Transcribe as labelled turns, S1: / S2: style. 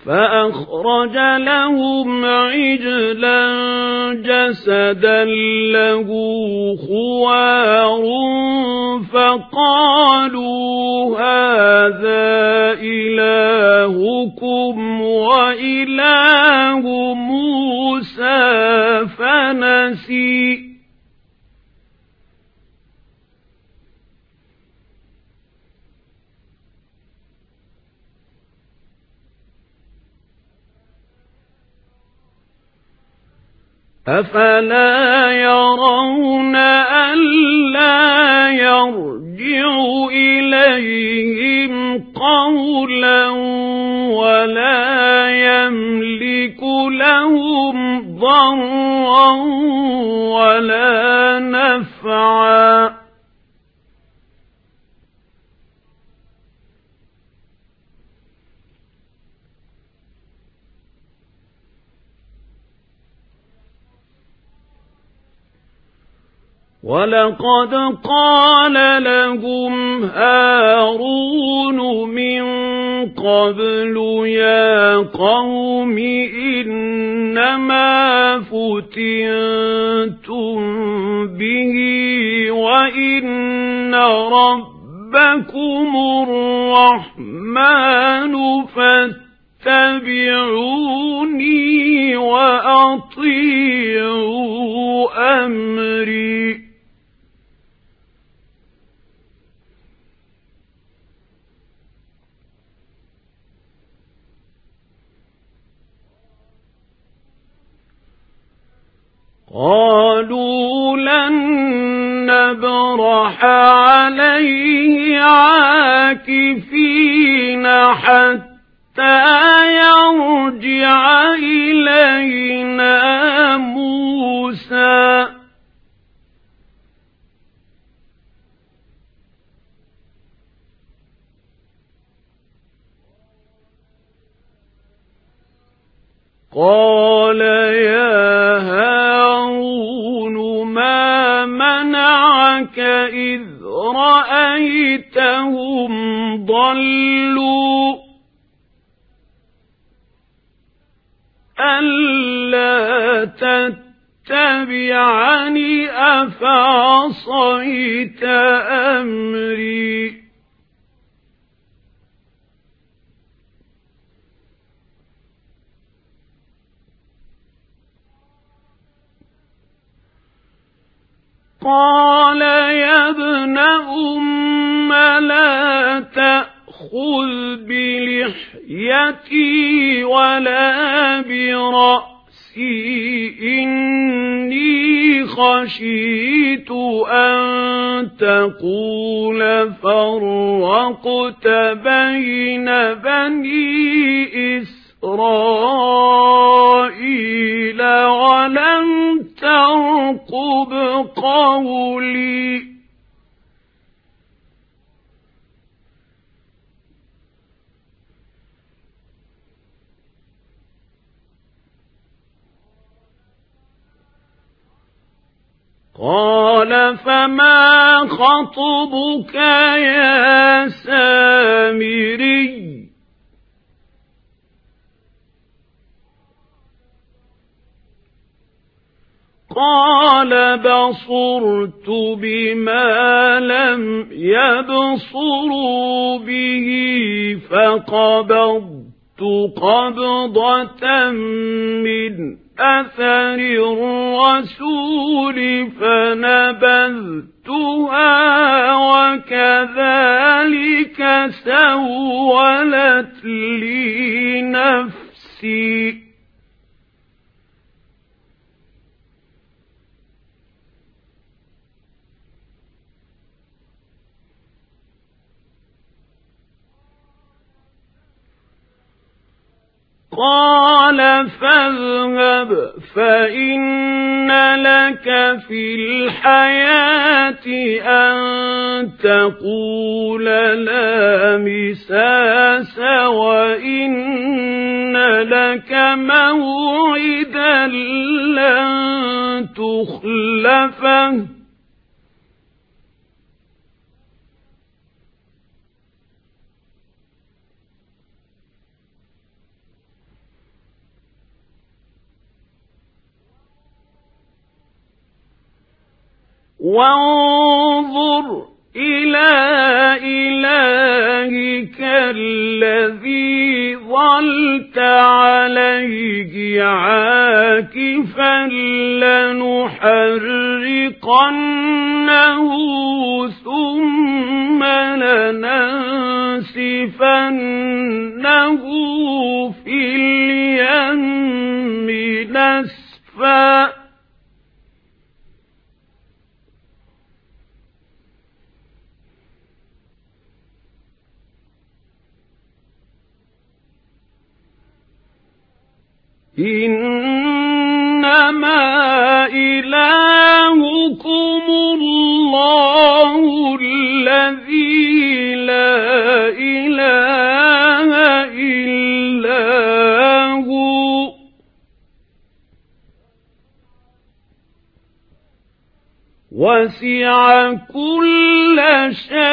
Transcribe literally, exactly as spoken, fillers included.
S1: فأخرج لهم عجلا جسدا له خوار فقالوا هذا إلهكم وإله موسى فنسي أفلا يرون ألا يرجع إليهم قولا ولا يملك لهم ضرا ولا نفعا ولقد قال لهم هارون من قبل يا قوم إنما فتنتم به وإن ربكم الرحمن فاتبعوني وأطيعوا أمري قالوا لن نبرح عليه عاكفين حتى يرجع إلينا موسى قال يا هارون ما منعك إذ رأيتهم ضلوا ألا تتبعني أفعصيت أمري قال يا ابن أم لا تأخذ بلحيتي ولا برأسي إني خشيت أن تقول فرقت بين بني إسرائيل ولم ترقب قولي قال فما خطبك يا سامري قال بصرت بما لم يبصروا به فقبضت قبضة من أثر الرسول فنبذتها وكذلك سولت لي نفسي قال فاذهب فإن لك في الحياة أن تقول لا مساس وإن لك موعدا لن تخلفه وانظر إلى إلهك الذي ظلت عليه عاكفا لنحرقنه ثم لننسفنه في اليم نسفا إنما إلهكم الله الذي لا إله إلا هو وسع كل شيء